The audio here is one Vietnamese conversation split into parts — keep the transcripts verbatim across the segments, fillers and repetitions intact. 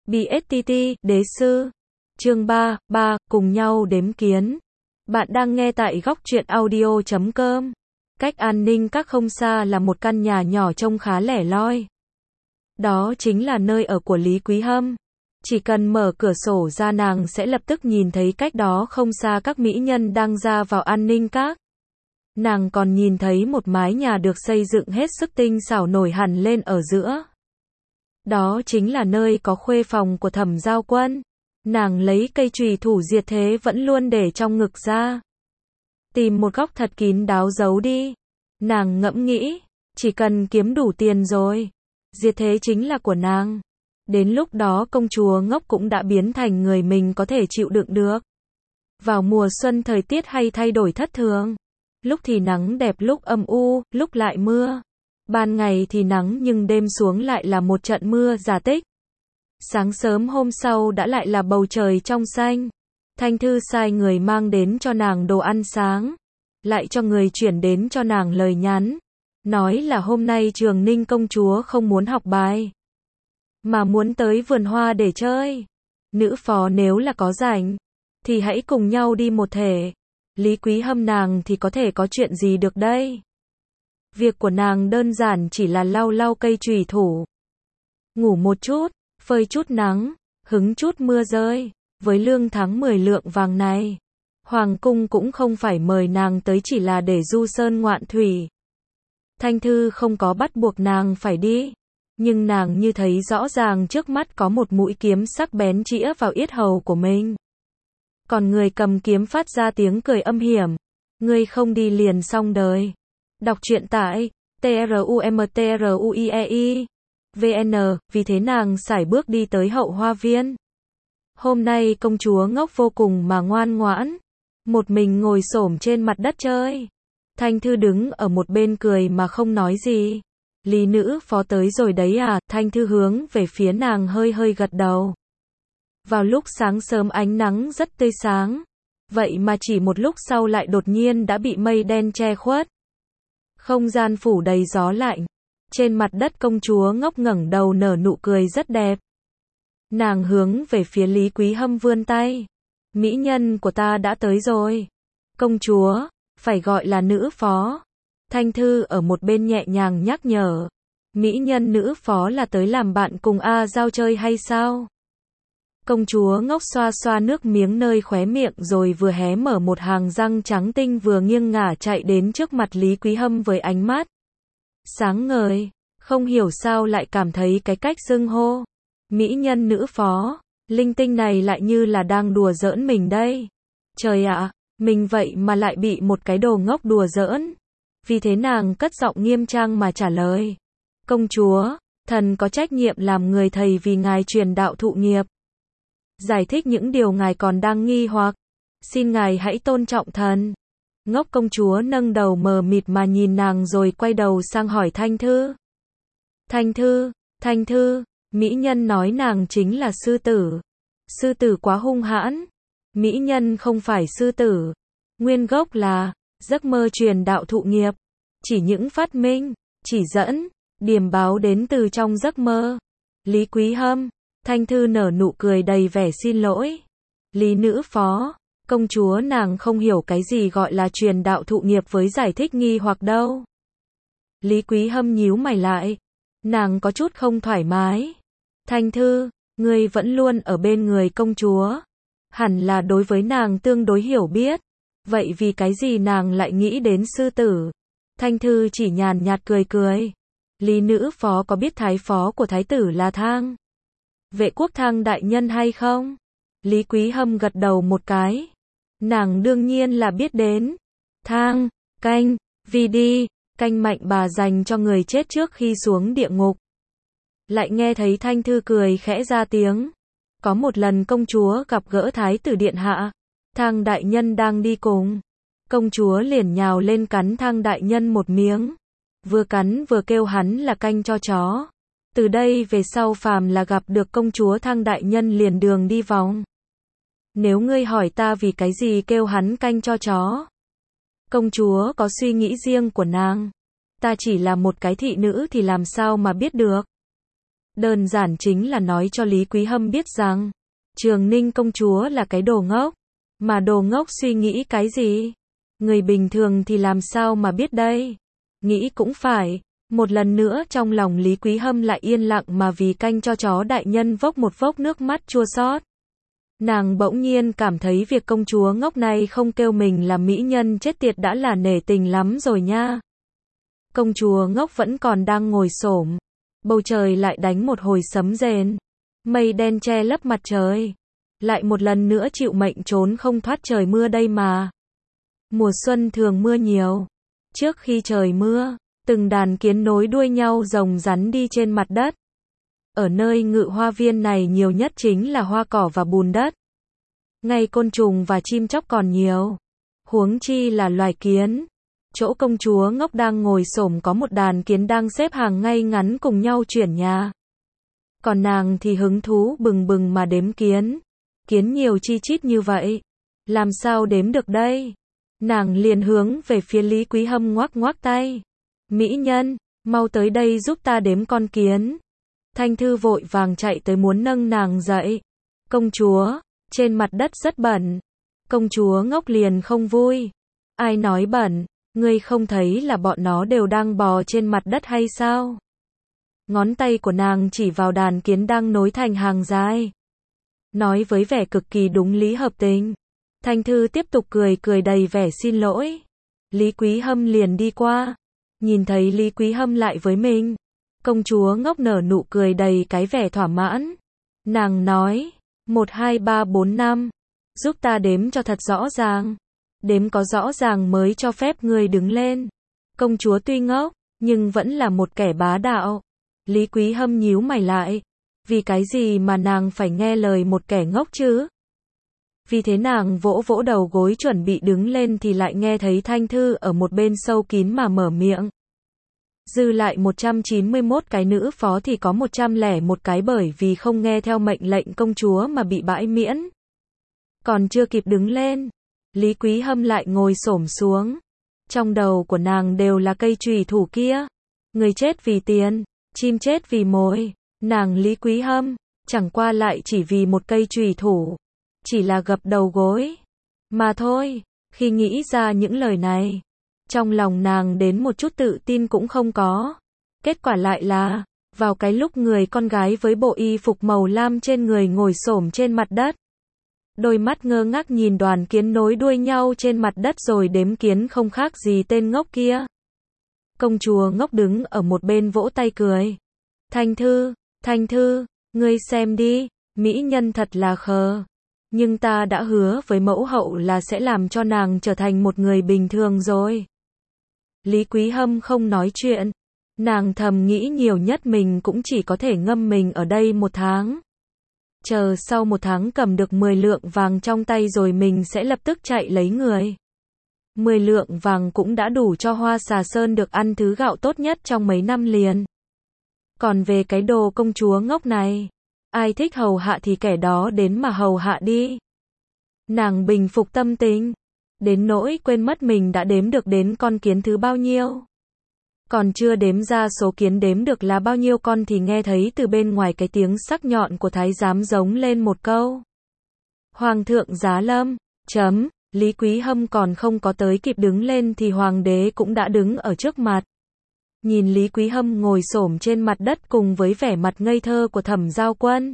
bê ét tê tê, Đế sư. Chương ba, ba, cùng nhau đếm kiến. Bạn đang nghe tại góc truyện audio chấm com. Cách An Ninh Các không xa là một căn nhà nhỏ trông khá lẻ loi. Đó chính là nơi ở của Lý Quý Hâm. Chỉ cần mở cửa sổ ra nàng sẽ lập tức nhìn thấy cách đó không xa các mỹ nhân đang ra vào An Ninh Các. Nàng còn nhìn thấy một mái nhà được xây dựng hết sức tinh xảo nổi hẳn lên ở giữa. Đó chính là nơi có khuê phòng của Thẩm Giao Quân. Nàng lấy cây chùy thủ diệt thế vẫn luôn để trong ngực ra. Tìm một góc thật kín đáo giấu đi. Nàng ngẫm nghĩ, chỉ cần kiếm đủ tiền rồi, diệt thế chính là của nàng. Đến lúc đó công chúa ngốc cũng đã biến thành người mình có thể chịu đựng được. Vào mùa xuân thời tiết hay thay đổi thất thường. Lúc thì nắng đẹp, lúc âm u, lúc lại mưa. Ban ngày thì nắng nhưng đêm xuống lại là một trận mưa giả tích. Sáng sớm hôm sau đã lại là bầu trời trong xanh. Thanh Thư sai người mang đến cho nàng đồ ăn sáng. Lại cho người chuyển đến cho nàng lời nhắn. Nói là hôm nay Trường Ninh công chúa không muốn học bài, mà muốn tới vườn hoa để chơi. Nữ phó nếu là có rảnh, thì hãy cùng nhau đi một thể. Lý Quý Hâm nàng thì có thể có chuyện gì được đây? Việc của nàng đơn giản chỉ là lau lau cây chùy thủ. Ngủ một chút, phơi chút nắng, hứng chút mưa rơi. Với lương tháng mười lượng vàng này, Hoàng cung cũng không phải mời nàng tới chỉ là để du sơn ngoạn thủy. Thanh Thư không có bắt buộc nàng phải đi. Nhưng nàng như thấy rõ ràng trước mắt có một mũi kiếm sắc bén chĩa vào yết hầu của mình. Còn người cầm kiếm phát ra tiếng cười âm hiểm. Ngươi không đi liền xong đời. Đọc truyện tại trumtruiei vn. Vì thế nàng sải bước đi tới hậu hoa viên. Hôm nay công chúa ngốc vô cùng mà ngoan ngoãn. Một mình ngồi xổm trên mặt đất chơi. Thanh Thư đứng ở một bên cười mà không nói gì. Lý nữ phó tới rồi đấy à? Thanh Thư hướng về phía nàng hơi hơi gật đầu. Vào lúc sáng sớm ánh nắng rất tươi sáng. Vậy mà chỉ một lúc sau lại đột nhiên đã bị mây đen che khuất. Không gian phủ đầy gió lạnh. Trên mặt đất công chúa ngốc ngẩng đầu nở nụ cười rất đẹp. Nàng hướng về phía Lý Quý Hâm vươn tay. Mỹ nhân của ta đã tới rồi. Công chúa, phải gọi là nữ phó. Thanh Thư ở một bên nhẹ nhàng nhắc nhở. Mỹ nhân nữ phó là tới làm bạn cùng A Giao chơi hay sao? Công chúa ngốc xoa xoa nước miếng nơi khóe miệng rồi vừa hé mở một hàng răng trắng tinh vừa nghiêng ngả chạy đến trước mặt Lý Quý Hâm với ánh mắt sáng ngời. Không hiểu sao lại cảm thấy cái cách xưng hô mỹ nhân nữ phó, linh tinh này lại như là đang đùa giỡn mình đây. Trời ạ, mình vậy mà lại bị một cái đồ ngốc đùa giỡn. Vì thế nàng cất giọng nghiêm trang mà trả lời. Công chúa, thần có trách nhiệm làm người thầy vì ngài truyền đạo thụ nghiệp. Giải thích những điều ngài còn đang nghi hoặc. Xin ngài hãy tôn trọng thần. Ngốc công chúa nâng đầu mờ mịt mà nhìn nàng rồi quay đầu sang hỏi Thanh Thư. Thanh Thư, Thanh Thư, mỹ nhân nói nàng chính là sư tử. Sư tử quá hung hãn. Mỹ nhân không phải sư tử. Nguyên gốc là giấc mơ truyền đạo thụ nghiệp. Chỉ những phát minh, chỉ dẫn, điềm báo đến từ trong giấc mơ. Lý Quý Hâm. Thanh Thư nở nụ cười đầy vẻ xin lỗi. Lý nữ phó, công chúa nàng không hiểu cái gì gọi là truyền đạo thụ nghiệp với giải thích nghi hoặc đâu. Lý Quý Hâm nhíu mày lại. Nàng có chút không thoải mái. Thanh Thư, ngươi vẫn luôn ở bên người công chúa. Hẳn là đối với nàng tương đối hiểu biết. Vậy vì cái gì nàng lại nghĩ đến sư tử? Thanh Thư chỉ nhàn nhạt cười cười. Lý nữ phó có biết thái phó của thái tử là Thang Vệ Quốc Thang đại nhân hay không? Lý Quý Hâm gật đầu một cái. Nàng đương nhiên là biết đến. Thang, canh, vì đi, canh mạnh bà dành cho người chết trước khi xuống địa ngục. Lại nghe thấy Thanh Thư cười khẽ ra tiếng. Có một lần công chúa gặp gỡ thái tử điện hạ. Thang đại nhân đang đi cùng. Công chúa liền nhào lên cắn Thang đại nhân một miếng. Vừa cắn vừa kêu hắn là canh cho chó. Từ đây về sau phàm là gặp được công chúa Thang đại nhân liền đường đi vòng. Nếu ngươi hỏi ta vì cái gì kêu hắn canh cho chó, công chúa có suy nghĩ riêng của nàng. Ta chỉ là một cái thị nữ thì làm sao mà biết được. Đơn giản chính là nói cho Lý Quý Hâm biết rằng, Trường Ninh công chúa là cái đồ ngốc. Mà đồ ngốc suy nghĩ cái gì? Người bình thường thì làm sao mà biết đây? Nghĩ cũng phải. Một lần nữa trong lòng Lý Quý Hâm lại yên lặng mà vì canh cho chó đại nhân vốc một vốc nước mắt chua xót. Nàng bỗng nhiên cảm thấy việc công chúa ngốc này không kêu mình là mỹ nhân chết tiệt đã là nể tình lắm rồi nha. Công chúa ngốc vẫn còn đang ngồi xổm. Bầu trời lại đánh một hồi sấm rền. Mây đen che lấp mặt trời. Lại một lần nữa chịu mệnh trốn không thoát trời mưa đây mà. Mùa xuân thường mưa nhiều. Trước khi trời mưa, từng đàn kiến nối đuôi nhau rồng rắn đi trên mặt đất. Ở nơi ngự hoa viên này nhiều nhất chính là hoa cỏ và bùn đất. Ngay côn trùng và chim chóc còn nhiều. Huống chi là loài kiến. Chỗ công chúa ngốc đang ngồi xổm có một đàn kiến đang xếp hàng ngay ngắn cùng nhau chuyển nhà. Còn nàng thì hứng thú bừng bừng mà đếm kiến. Kiến nhiều chi chít như vậy. Làm sao đếm được đây? Nàng liền hướng về phía Lý Quý Hâm ngoắc ngoắc tay. Mỹ nhân, mau tới đây giúp ta đếm con kiến. Thanh Thư vội vàng chạy tới muốn nâng nàng dậy. Công chúa, trên mặt đất rất bẩn. Công chúa ngốc liền không vui. Ai nói bẩn, ngươi không thấy là bọn nó đều đang bò trên mặt đất hay sao? Ngón tay của nàng chỉ vào đàn kiến đang nối thành hàng dài. Nói với vẻ cực kỳ đúng lý hợp tình. Thanh Thư tiếp tục cười cười đầy vẻ xin lỗi. Lý Quý Hâm liền đi qua. Nhìn thấy Lý Quý Hâm lại với mình. Công chúa ngốc nở nụ cười đầy cái vẻ thỏa mãn. Nàng nói, một hai ba bốn năm. Giúp ta đếm cho thật rõ ràng. Đếm có rõ ràng mới cho phép ngươi đứng lên. Công chúa tuy ngốc, nhưng vẫn là một kẻ bá đạo. Lý Quý Hâm nhíu mày lại. Vì cái gì mà nàng phải nghe lời một kẻ ngốc chứ? Vì thế nàng vỗ vỗ đầu gối chuẩn bị đứng lên thì lại nghe thấy Thanh Thư ở một bên sâu kín mà mở miệng. Dư lại một trăm chín mươi mốt cái nữ phó thì có một trăm lẻ một cái bởi vì không nghe theo mệnh lệnh công chúa mà bị bãi miễn. Còn chưa kịp đứng lên, Lý Quý Hâm lại ngồi xổm xuống. Trong đầu của nàng đều là cây chùy thủ kia. Người chết vì tiền, chim chết vì mồi. Nàng Lý Quý Hâm, chẳng qua lại chỉ vì một cây chùy thủ. Chỉ là gập đầu gối. Mà thôi, khi nghĩ ra những lời này, trong lòng nàng đến một chút tự tin cũng không có. Kết quả lại là, vào cái lúc người con gái với bộ y phục màu lam trên người ngồi xổm trên mặt đất. Đôi mắt ngơ ngác nhìn đoàn kiến nối đuôi nhau trên mặt đất rồi đếm kiến không khác gì tên ngốc kia. Công chúa ngốc đứng ở một bên vỗ tay cười. Thanh Thư, Thanh Thư, ngươi xem đi, mỹ nhân thật là khờ. Nhưng ta đã hứa với mẫu hậu là sẽ làm cho nàng trở thành một người bình thường rồi. Lý Quý Hâm không nói chuyện. Nàng thầm nghĩ nhiều nhất mình cũng chỉ có thể ngâm mình ở đây một tháng. Chờ sau một tháng cầm được mười lượng vàng trong tay rồi mình sẽ lập tức chạy lấy người. mười lượng vàng cũng đã đủ cho Hoa Xà Sơn được ăn thứ gạo tốt nhất trong mấy năm liền. Còn về cái đồ công chúa ngốc này, ai thích hầu hạ thì kẻ đó đến mà hầu hạ đi. Nàng bình phục tâm tình, đến nỗi quên mất mình đã đếm được đến con kiến thứ bao nhiêu. Còn chưa đếm ra số kiến đếm được là bao nhiêu con thì nghe thấy từ bên ngoài cái tiếng sắc nhọn của thái giám giống lên một câu. Hoàng thượng giá lâm, chấm, Lý Quý Hâm còn không có tới kịp đứng lên thì hoàng đế cũng đã đứng ở trước mặt. Nhìn Lý Quý Hâm ngồi xổm trên mặt đất cùng với vẻ mặt ngây thơ của Thẩm Giao Quân.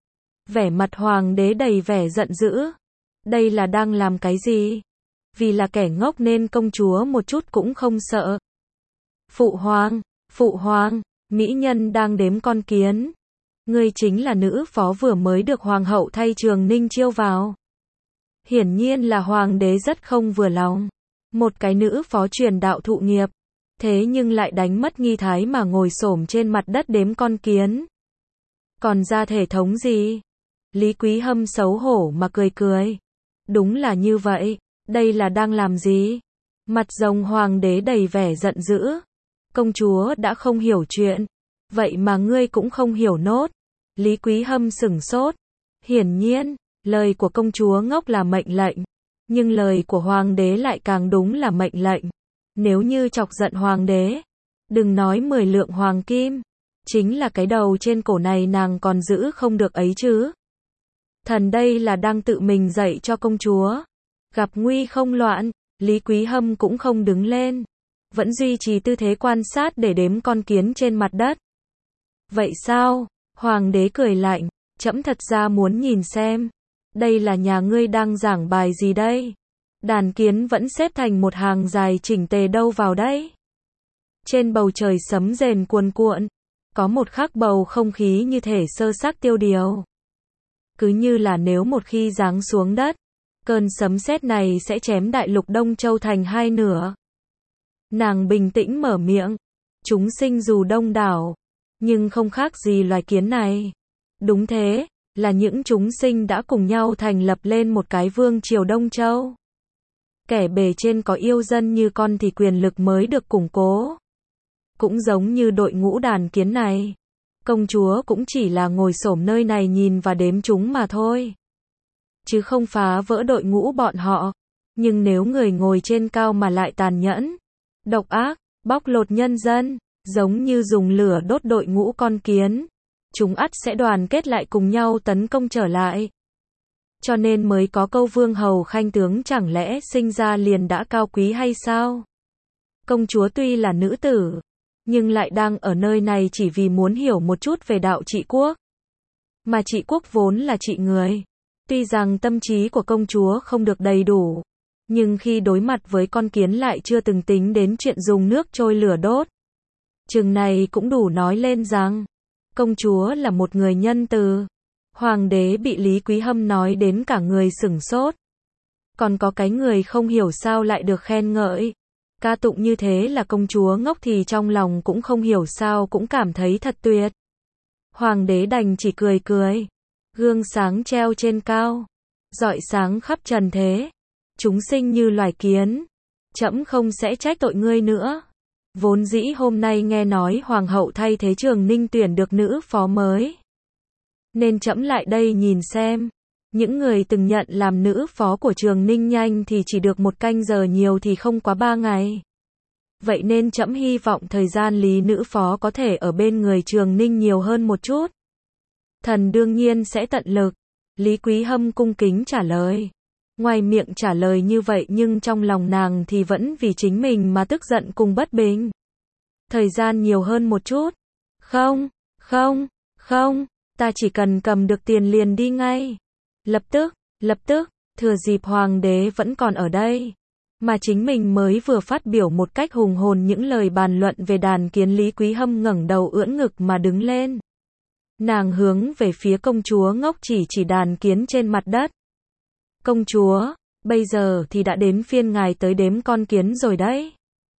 Vẻ mặt hoàng đế đầy vẻ giận dữ. Đây là đang làm cái gì? Vì là kẻ ngốc nên công chúa một chút cũng không sợ. Phụ hoàng, phụ hoàng, mỹ nhân đang đếm con kiến. Ngươi chính là nữ phó vừa mới được hoàng hậu thay Trường Ninh chiêu vào. Hiển nhiên là hoàng đế rất không vừa lòng. Một cái nữ phó truyền đạo thụ nghiệp. Thế nhưng lại đánh mất nghi thái mà ngồi xổm trên mặt đất đếm con kiến. Còn ra thể thống gì? Lý Quý Hâm xấu hổ mà cười cười. Đúng là như vậy, đây là đang làm gì? Mặt rồng hoàng đế đầy vẻ giận dữ. Công chúa đã không hiểu chuyện. Vậy mà ngươi cũng không hiểu nốt. Lý Quý Hâm sửng sốt. Hiển nhiên, lời của công chúa ngốc là mệnh lệnh. Nhưng lời của hoàng đế lại càng đúng là mệnh lệnh. Nếu như chọc giận hoàng đế, đừng nói mười lượng hoàng kim. Chính là cái đầu trên cổ này nàng còn giữ không được ấy chứ. Thần đây là đang tự mình dạy cho công chúa. Gặp nguy không loạn, Lý Quý Hâm cũng không đứng lên. Vẫn duy trì tư thế quan sát để đếm con kiến trên mặt đất. Vậy sao? Hoàng đế cười lạnh, trẫm thật ra muốn nhìn xem. Đây là nhà ngươi đang giảng bài gì đây? Đàn kiến vẫn xếp thành một hàng dài chỉnh tề đâu vào đấy. Trên bầu trời sấm rền cuồn cuộn, có một khắc bầu không khí như thể sơ xác tiêu điều. Cứ như là nếu một khi giáng xuống đất, cơn sấm sét này sẽ chém đại lục Đông Châu thành hai nửa. Nàng bình tĩnh mở miệng, chúng sinh dù đông đảo, nhưng không khác gì loài kiến này. Đúng thế, là những chúng sinh đã cùng nhau thành lập lên một cái vương triều Đông Châu. Kẻ bề trên có yêu dân như con thì quyền lực mới được củng cố. Cũng giống như đội ngũ đàn kiến này, công chúa cũng chỉ là ngồi xổm nơi này nhìn và đếm chúng mà thôi. Chứ không phá vỡ đội ngũ bọn họ. Nhưng nếu người ngồi trên cao mà lại tàn nhẫn, độc ác, bóc lột nhân dân, giống như dùng lửa đốt đội ngũ con kiến, chúng ắt sẽ đoàn kết lại cùng nhau tấn công trở lại. Cho nên mới có câu vương hầu khanh tướng chẳng lẽ sinh ra liền đã cao quý hay sao? Công chúa tuy là nữ tử, nhưng lại đang ở nơi này chỉ vì muốn hiểu một chút về đạo trị quốc. Mà trị quốc vốn là trị người. Tuy rằng tâm trí của công chúa không được đầy đủ, nhưng khi đối mặt với con kiến lại chưa từng tính đến chuyện dùng nước trôi lửa đốt. Chừng này cũng đủ nói lên rằng, công chúa là một người nhân từ. Hoàng đế bị Lý Quý Hâm nói đến cả người sửng sốt. Còn có cái người không hiểu sao lại được khen ngợi. Ca tụng như thế là công chúa ngốc thì trong lòng cũng không hiểu sao cũng cảm thấy thật tuyệt. Hoàng đế đành chỉ cười cười. Gương sáng treo trên cao, rọi sáng khắp trần thế. Chúng sinh như loài kiến, trẫm không sẽ trách tội ngươi nữa. Vốn dĩ hôm nay nghe nói hoàng hậu thay thế Trường Ninh tuyển được nữ phó mới, nên trẫm lại đây nhìn xem. Những người từng nhận làm nữ phó của Trường Ninh nhanh thì chỉ được một canh giờ, nhiều thì không quá ba ngày. Vậy nên trẫm hy vọng thời gian Lý nữ phó có thể ở bên người Trường Ninh nhiều hơn một chút. Thần đương nhiên sẽ tận lực. Lý Quý Hâm cung kính trả lời. Ngoài miệng trả lời như vậy nhưng trong lòng nàng thì vẫn vì chính mình mà tức giận cùng bất bình. Thời gian nhiều hơn một chút. Không, không, không, ta chỉ cần cầm được tiền liền đi ngay. Lập tức, lập tức, thừa dịp hoàng đế vẫn còn ở đây, mà chính mình mới vừa phát biểu một cách hùng hồn những lời bàn luận về đàn kiến, Lý Quý Hâm ngẩng đầu ưỡn ngực mà đứng lên. Nàng hướng về phía công chúa ngốc chỉ chỉ đàn kiến trên mặt đất. Công chúa, bây giờ thì đã đến phiên ngài tới đếm con kiến rồi đấy.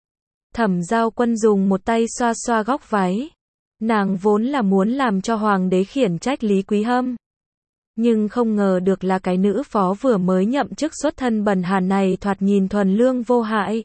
Thẩm Giao Quân dùng một tay xoa xoa góc váy. Nàng vốn là muốn làm cho hoàng đế khiển trách Lý Quý Hâm, nhưng không ngờ được là cái nữ phó vừa mới nhậm chức xuất thân bần hàn này thoạt nhìn thuần lương vô hại.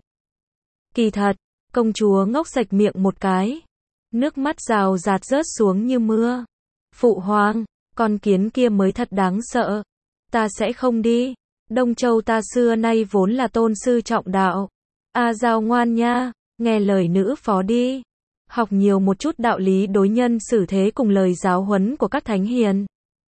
Kỳ thật, công chúa ngốc sạch miệng một cái. Nước mắt rào rạt rớt xuống như mưa. Phụ hoàng, con kiến kia mới thật đáng sợ. Ta sẽ không đi. Đông Châu ta xưa nay vốn là tôn sư trọng đạo. A Giao ngoan nha, nghe lời nữ phó đi. Học nhiều một chút đạo lý đối nhân xử thế cùng lời giáo huấn của các thánh hiền.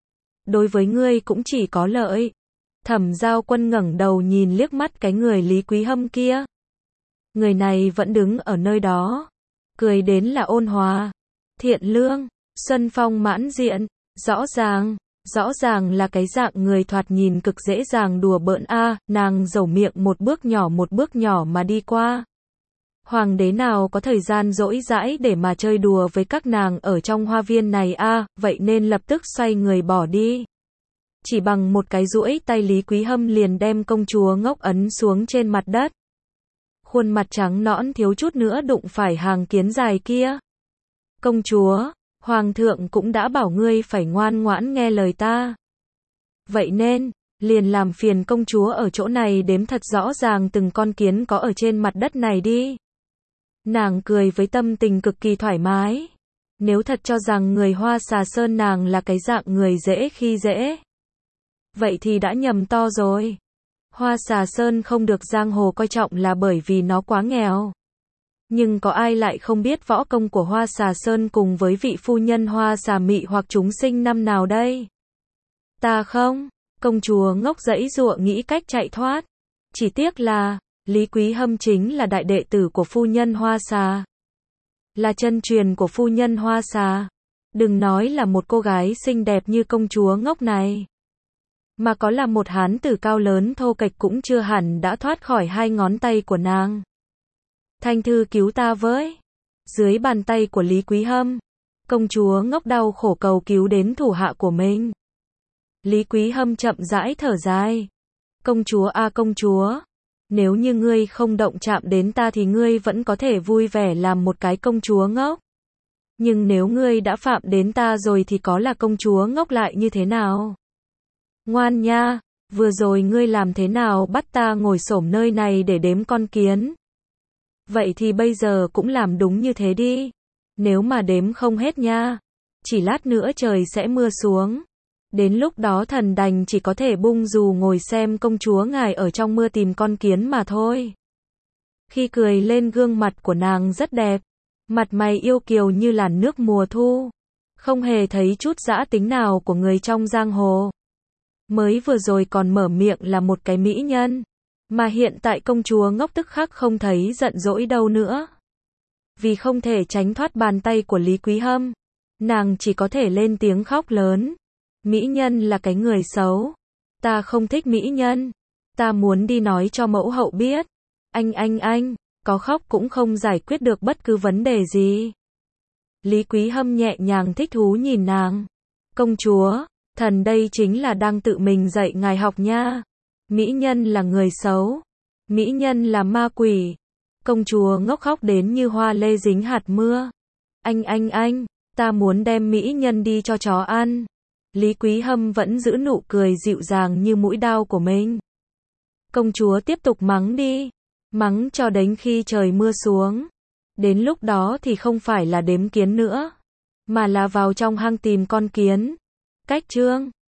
Đối với ngươi cũng chỉ có lợi. Thẩm Giao Quân ngẩng đầu nhìn liếc mắt cái người Lý Quý Hâm kia. Người này vẫn đứng ở nơi đó, cười đến là ôn hòa, thiện lương, xuân phong mãn diện, rõ ràng, rõ ràng là cái dạng người thoạt nhìn cực dễ dàng đùa bỡn a. À, nàng dầu miệng một bước nhỏ một bước nhỏ mà đi qua. Hoàng đế nào có thời gian rỗi rãi để mà chơi đùa với các nàng ở trong hoa viên này a, à, vậy nên lập tức xoay người bỏ đi. Chỉ bằng một cái duỗi tay Lý Quý Hâm liền đem công chúa ngốc ấn xuống trên mặt đất. Khuôn mặt trắng nõn thiếu chút nữa đụng phải hàng kiến dài kia. Công chúa, hoàng thượng cũng đã bảo ngươi phải ngoan ngoãn nghe lời ta. Vậy nên, liền làm phiền công chúa ở chỗ này đếm thật rõ ràng từng con kiến có ở trên mặt đất này đi. Nàng cười với tâm tình cực kỳ thoải mái. Nếu thật cho rằng người Hoa Xà Sơn nàng là cái dạng người dễ khi dễ, vậy thì đã nhầm to rồi. Hoa Xà Sơn không được giang hồ coi trọng là bởi vì nó quá nghèo. Nhưng có ai lại không biết võ công của Hoa Xà Sơn cùng với vị phu nhân Hoa Xà Mị hoặc chúng sinh năm nào đây? Ta không. Công chúa ngốc giãy giụa nghĩ cách chạy thoát. Chỉ tiếc là, Lý Quý Hâm chính là đại đệ tử của phu nhân Hoa Xà. Là chân truyền của phu nhân Hoa Xà. Đừng nói là một cô gái xinh đẹp như công chúa ngốc này. Mà có là một hán tử cao lớn thô kệch cũng chưa hẳn đã thoát khỏi hai ngón tay của nàng. Thanh thư cứu ta với. Dưới bàn tay của Lý Quý Hâm, công chúa ngốc đau khổ cầu cứu đến thủ hạ của mình. Lý Quý Hâm chậm rãi thở dài. Công chúa a à công chúa, nếu như ngươi không động chạm đến ta thì ngươi vẫn có thể vui vẻ làm một cái công chúa ngốc. Nhưng nếu ngươi đã phạm đến ta rồi thì có là công chúa ngốc lại như thế nào? Ngoan nha, vừa rồi ngươi làm thế nào bắt ta ngồi xổm nơi này để đếm con kiến? Vậy thì bây giờ cũng làm đúng như thế đi. Nếu mà đếm không hết nha, chỉ lát nữa trời sẽ mưa xuống. Đến lúc đó thần đành chỉ có thể bung dù ngồi xem công chúa ngài ở trong mưa tìm con kiến mà thôi. Khi cười lên gương mặt của nàng rất đẹp. Mặt mày yêu kiều như làn nước mùa thu. Không hề thấy chút dã tính nào của người trong giang hồ. Mới vừa rồi còn mở miệng là một cái mỹ nhân. Mà hiện tại công chúa ngốc tức khắc không thấy giận dỗi đâu nữa. Vì không thể tránh thoát bàn tay của Lý Quý Hâm, nàng chỉ có thể lên tiếng khóc lớn. Mỹ nhân là cái người xấu. Ta không thích mỹ nhân. Ta muốn đi nói cho mẫu hậu biết. Anh anh anh, có khóc cũng không giải quyết được bất cứ vấn đề gì. Lý Quý Hâm nhẹ nhàng thích thú nhìn nàng. Công chúa, thần đây chính là đang tự mình dạy ngài học nha. Mỹ nhân là người xấu. Mỹ nhân là ma quỷ. Công chúa ngốc khóc đến như hoa lê dính hạt mưa. Anh anh anh, ta muốn đem mỹ nhân đi cho chó ăn. Lý Quý Hâm vẫn giữ nụ cười dịu dàng như mũi đao của mình. Công chúa tiếp tục mắng đi. Mắng cho đến khi trời mưa xuống. Đến lúc đó thì không phải là đếm kiến nữa, mà là vào trong hang tìm con kiến. Cách chương